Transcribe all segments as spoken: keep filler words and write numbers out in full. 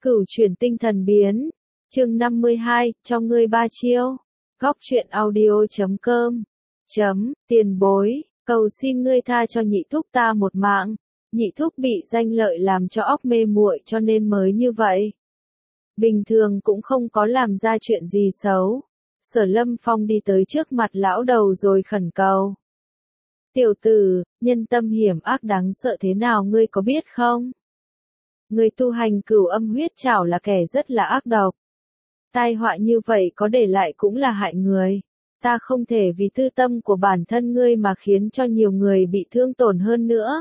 Cửu chuyển tinh thần biến. Chương năm mươi hai, cho ngươi ba chiêu. Góc truyện audio chấm com. Chấm, tiền bối, cầu xin ngươi tha cho nhị thúc ta một mạng. Nhị thúc bị danh lợi làm cho óc mê muội cho nên mới như vậy. Bình thường cũng không có làm ra chuyện gì xấu. Sở Lâm Phong đi tới trước mặt lão đầu rồi khẩn cầu. Tiểu tử, nhân tâm hiểm ác đáng sợ thế nào ngươi có biết không? Người tu hành cửu âm huyết trảo là kẻ rất là ác độc. Tai họa như vậy có để lại cũng là hại người. Ta không thể vì tư tâm của bản thân ngươi mà khiến cho nhiều người bị thương tổn hơn nữa.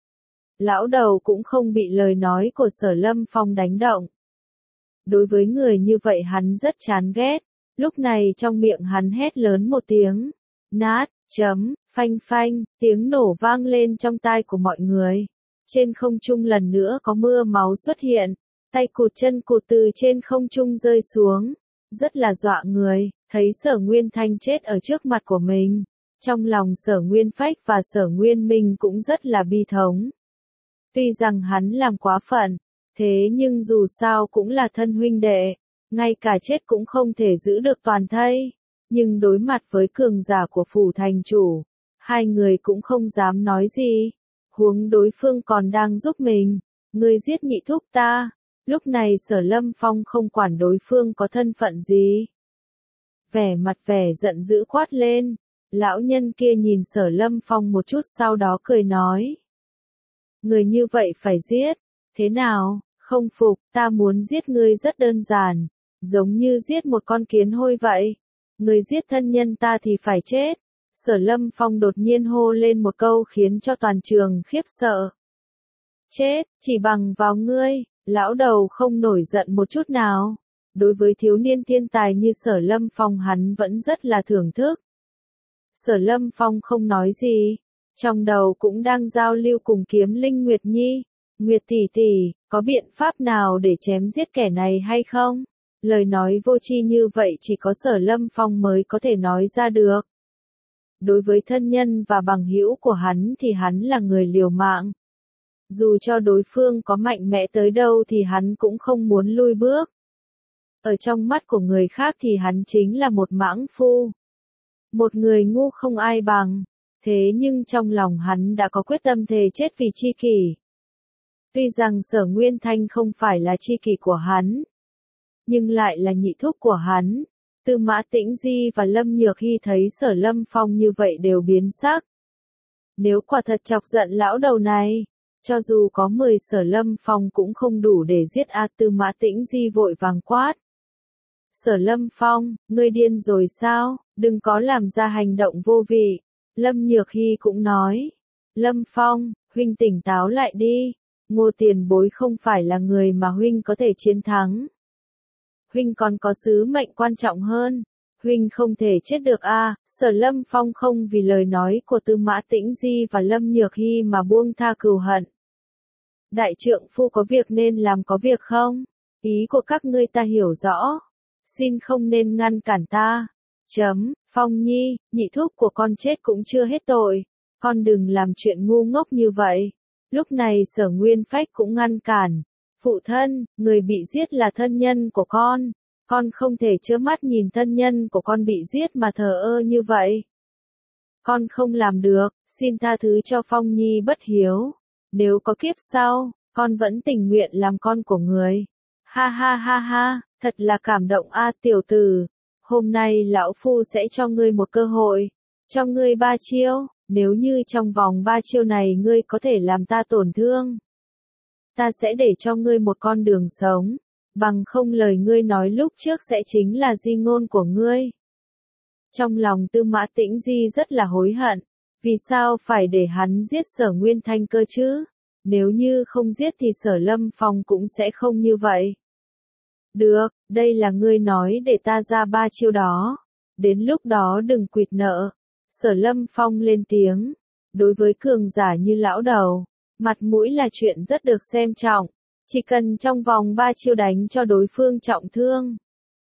Lão đầu cũng không bị lời nói của Sở Lâm Phong đánh động. Đối với người như vậy hắn rất chán ghét. Lúc này trong miệng hắn hét lớn một tiếng. Nát, chấm, phanh phanh, tiếng nổ vang lên trong tai của mọi người. Trên không trung lần nữa có mưa máu xuất hiện. Tay cụt chân cụt từ trên không trung rơi xuống. Rất là dọa người, thấy Sở Nguyên Thanh chết ở trước mặt của mình. Trong lòng Sở Nguyên Phách và Sở Nguyên Minh cũng rất là bi thống. Tuy rằng hắn làm quá phận, thế nhưng dù sao cũng là thân huynh đệ. Ngay cả chết cũng không thể giữ được toàn thây. Nhưng đối mặt với cường giả của phủ thành chủ, hai người cũng không dám nói gì. Huống đối phương còn đang giúp mình. Ngươi giết nhị thúc ta. Lúc này Sở Lâm Phong không quản đối phương có thân phận gì. Vẻ mặt vẻ giận dữ quát lên. Lão nhân kia nhìn Sở Lâm Phong một chút sau đó cười nói. Người như vậy phải giết. Thế nào, không phục, ta muốn giết ngươi rất đơn giản. Giống như giết một con kiến hôi vậy. Người giết thân nhân ta thì phải chết. Sở Lâm Phong đột nhiên hô lên một câu khiến cho toàn trường khiếp sợ. Chết, chỉ bằng vào ngươi. Lão đầu không nổi giận một chút nào. Đối với thiếu niên thiên tài như Sở Lâm Phong hắn vẫn rất là thưởng thức. Sở Lâm Phong không nói gì. Trong đầu cũng đang giao lưu cùng Kiếm Linh Nguyệt Nhi. Nguyệt tỷ tỷ, có biện pháp nào để chém giết kẻ này hay không? Lời nói vô tri như vậy chỉ có Sở Lâm Phong mới có thể nói ra được. Đối với thân nhân và bằng hữu của hắn thì hắn là người liều mạng. Dù cho đối phương có mạnh mẽ tới đâu thì hắn cũng không muốn lui bước. Ở trong mắt của người khác thì hắn chính là một mãng phu. Một người ngu không ai bằng. Thế nhưng trong lòng hắn đã có quyết tâm thề chết vì tri kỷ. Tuy rằng Sở Nguyên Thanh không phải là tri kỷ của hắn, nhưng lại là nhị thúc của hắn. Tư Mã Tĩnh Di và Lâm Nhược Hy thấy Sở Lâm Phong như vậy đều biến sắc. Nếu quả thật chọc giận lão đầu này, cho dù có mười Sở Lâm Phong cũng không đủ để giết A. Tư Mã Tĩnh Di vội vàng quát. Sở Lâm Phong, ngươi điên rồi sao, đừng có làm ra hành động vô vị. Lâm Nhược Hy cũng nói. Lâm Phong, huynh tỉnh táo lại đi. Ngô tiền bối không phải là người mà huynh có thể chiến thắng. Huynh còn có sứ mệnh quan trọng hơn. Huynh không thể chết được a. À, Sở Lâm Phong không vì lời nói của Tư Mã Tĩnh Di và Lâm Nhược Hy mà buông tha cừu hận. Đại trượng phu có việc nên làm có việc không? Ý của các ngươi ta hiểu rõ. Xin không nên ngăn cản ta. Chấm, Phong Nhi, nhị thúc của con chết cũng chưa hết tội. Con đừng làm chuyện ngu ngốc như vậy. Lúc này Sở Nguyên Phách cũng ngăn cản. Phụ thân, người bị giết là thân nhân của con. Con không thể trơ mắt nhìn thân nhân của con bị giết mà thờ ơ như vậy. Con không làm được, xin tha thứ cho Phong Nhi bất hiếu. Nếu có kiếp sau, con vẫn tình nguyện làm con của người. Ha ha ha ha, thật là cảm động a tiểu tử. Hôm nay lão phu sẽ cho ngươi một cơ hội. Cho ngươi ba chiêu, nếu như trong vòng ba chiêu này ngươi có thể làm ta tổn thương. Ta sẽ để cho ngươi một con đường sống. Bằng không lời ngươi nói lúc trước sẽ chính là di ngôn của ngươi. Trong lòng Tư Mã Tĩnh Di rất là hối hận. Vì sao phải để hắn giết Sở Nguyên Thanh cơ chứ? Nếu như không giết thì Sở Lâm Phong cũng sẽ không như vậy. Được, đây là ngươi nói để ta ra ba chiêu đó. Đến lúc đó đừng quỵt nợ. Sở Lâm Phong lên tiếng. Đối với cường giả như lão đầu, mặt mũi là chuyện rất được xem trọng. Chỉ cần trong vòng ba chiêu đánh cho đối phương trọng thương,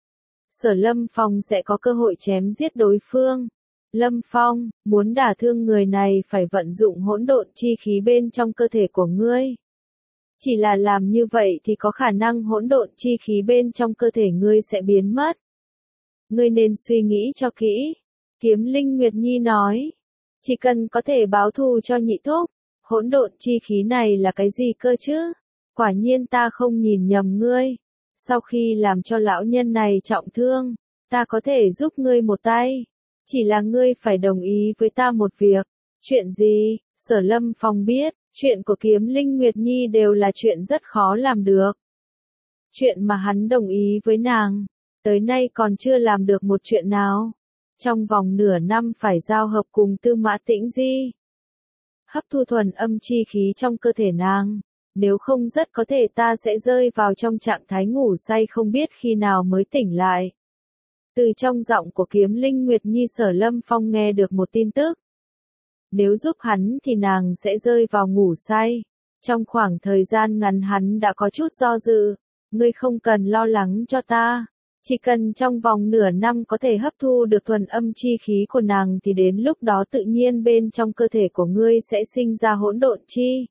Sở Lâm Phong sẽ có cơ hội chém giết đối phương. Lâm Phong, muốn đả thương người này phải vận dụng hỗn độn chi khí bên trong cơ thể của ngươi. Chỉ là làm như vậy thì có khả năng hỗn độn chi khí bên trong cơ thể ngươi sẽ biến mất. Ngươi nên suy nghĩ cho kỹ. Kiếm Linh Nguyệt Nhi nói. Chỉ cần có thể báo thù cho nhị thúc. Hỗn độn chi khí này là cái gì cơ chứ? Quả nhiên ta không nhìn nhầm ngươi. Sau khi làm cho lão nhân này trọng thương, ta có thể giúp ngươi một tay. Chỉ là ngươi phải đồng ý với ta một việc. Chuyện gì? Sở Lâm Phong biết, chuyện của Kiếm Linh Nguyệt Nhi đều là chuyện rất khó làm được. Chuyện mà hắn đồng ý với nàng, tới nay còn chưa làm được một chuyện nào. Trong vòng nửa năm phải giao hợp cùng Tư Mã Tĩnh Di. Hấp thu thuần âm chi khí trong cơ thể nàng. Nếu không rất có thể ta sẽ rơi vào trong trạng thái ngủ say không biết khi nào mới tỉnh lại. Từ trong giọng của Kiếm Linh Nguyệt Nhi Sở Lâm Phong nghe được một tin tức. Nếu giúp hắn thì nàng sẽ rơi vào ngủ say. Trong khoảng thời gian ngắn hắn đã có chút do dự. Ngươi không cần lo lắng cho ta. Chỉ cần trong vòng nửa năm có thể hấp thu được thuần âm chi khí của nàng thì đến lúc đó tự nhiên bên trong cơ thể của ngươi sẽ sinh ra hỗn độn chi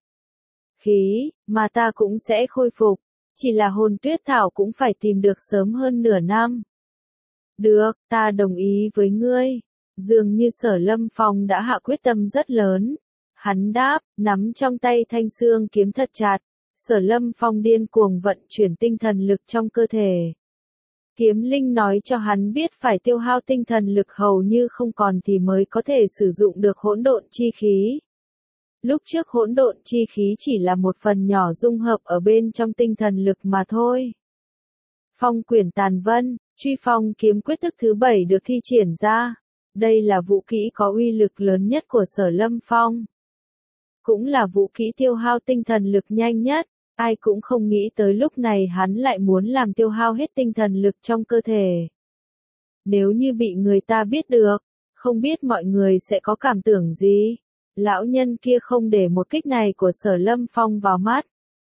khí, mà ta cũng sẽ khôi phục. Chỉ là hồn tuyết thảo cũng phải tìm được sớm hơn nửa năm. Được, ta đồng ý với ngươi. Dường như Sở Lâm Phong đã hạ quyết tâm rất lớn. Hắn đáp, nắm trong tay thanh xương kiếm thật chặt. Sở Lâm Phong điên cuồng vận chuyển tinh thần lực trong cơ thể. Kiếm Linh nói cho hắn biết phải tiêu hao tinh thần lực hầu như không còn thì mới có thể sử dụng được hỗn độn chi khí. Lúc trước hỗn độn chi khí chỉ là một phần nhỏ dung hợp ở bên trong tinh thần lực mà thôi. Phong quyển tàn vân, truy phong kiếm quyết thức thứ bảy được thi triển ra. Đây là vũ kỹ có uy lực lớn nhất của Sở Lâm Phong. Cũng là vũ kỹ tiêu hao tinh thần lực nhanh nhất. Ai cũng không nghĩ tới lúc này hắn lại muốn làm tiêu hao hết tinh thần lực trong cơ thể. Nếu như bị người ta biết được, không biết mọi người sẽ có cảm tưởng gì. Lão nhân kia không để một kích này của Sở Lâm Phong vào mắt.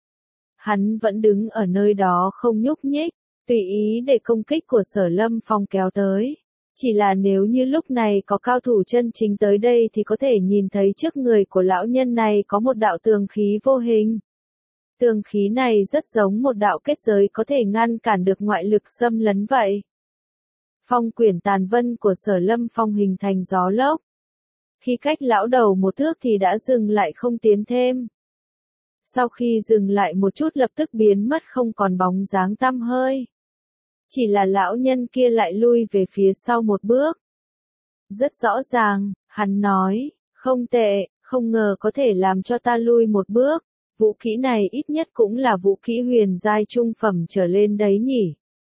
Hắn vẫn đứng ở nơi đó không nhúc nhích, tùy ý để công kích của Sở Lâm Phong kéo tới. Chỉ là nếu như lúc này có cao thủ chân chính tới đây thì có thể nhìn thấy trước người của lão nhân này có một đạo tường khí vô hình. Tường khí này rất giống một đạo kết giới có thể ngăn cản được ngoại lực xâm lấn vậy. Phong quyển tàn vân của Sở Lâm Phong hình thành gió lốc. Khi cách lão đầu một thước thì đã dừng lại không tiến thêm. Sau khi dừng lại một chút lập tức biến mất không còn bóng dáng tăm hơi. Chỉ là lão nhân kia lại lui về phía sau một bước. Rất rõ ràng, hắn nói, không tệ, không ngờ có thể làm cho ta lui một bước. Vũ kỹ này ít nhất cũng là vũ kỹ huyền giai trung phẩm trở lên đấy nhỉ.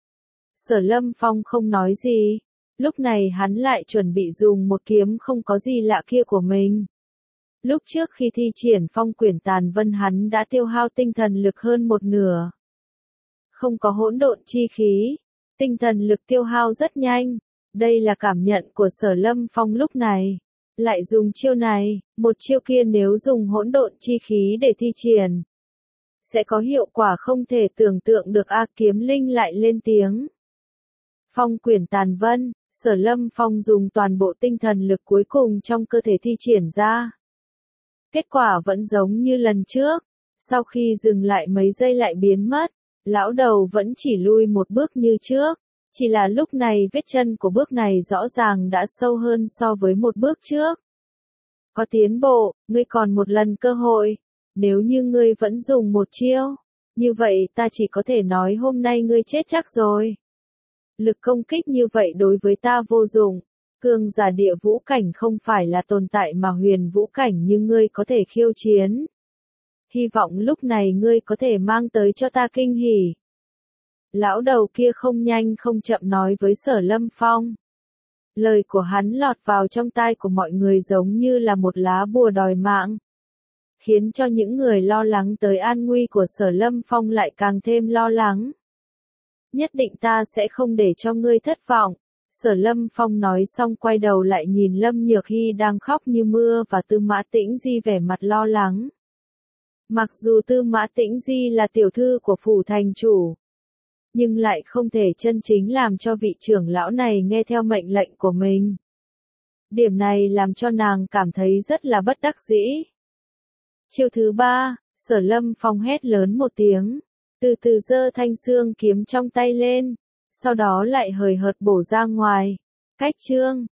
Sở Lâm Phong không nói gì. Lúc này hắn lại chuẩn bị dùng một kiếm không có gì lạ kia của mình. Lúc trước khi thi triển phong quyển tàn vân hắn đã tiêu hao tinh thần lực hơn một nửa. Không có hỗn độn chi khí. Tinh thần lực tiêu hao rất nhanh. Đây là cảm nhận của Sở Lâm Phong lúc này. Lại dùng chiêu này, một chiêu kia nếu dùng hỗn độn chi khí để thi triển. Sẽ có hiệu quả không thể tưởng tượng được. A Kiếm Linh lại lên tiếng. Phong quyển tàn vân, Sở Lâm Phong dùng toàn bộ tinh thần lực cuối cùng trong cơ thể thi triển ra. Kết quả vẫn giống như lần trước. Sau khi dừng lại mấy giây lại biến mất, lão đầu vẫn chỉ lui một bước như trước. Chỉ là lúc này vết chân của bước này rõ ràng đã sâu hơn so với một bước trước. Có tiến bộ, ngươi còn một lần cơ hội. Nếu như ngươi vẫn dùng một chiêu, như vậy ta chỉ có thể nói hôm nay ngươi chết chắc rồi. Lực công kích như vậy đối với ta vô dụng. Cường giả địa vũ cảnh không phải là tồn tại mà huyền vũ cảnh như ngươi có thể khiêu chiến. Hy vọng lúc này ngươi có thể mang tới cho ta kinh hỉ. Lão đầu kia không nhanh không chậm nói với Sở Lâm Phong. Lời của hắn lọt vào trong tai của mọi người giống như là một lá bùa đòi mạng. Khiến cho những người lo lắng tới an nguy của Sở Lâm Phong lại càng thêm lo lắng. Nhất định ta sẽ không để cho ngươi thất vọng. Sở Lâm Phong nói xong quay đầu lại nhìn Lâm Nhược Hy đang khóc như mưa và Tư Mã Tĩnh Di vẻ mặt lo lắng. Mặc dù Tư Mã Tĩnh Di là tiểu thư của phủ thành chủ, nhưng lại không thể chân chính làm cho vị trưởng lão này nghe theo mệnh lệnh của mình. Điểm này làm cho nàng cảm thấy rất là bất đắc dĩ. Chiêu thứ ba, Sở Lâm Phong hét lớn một tiếng, từ từ giơ thanh xương kiếm trong tay lên, sau đó lại hời hợt bổ ra ngoài. Cách chương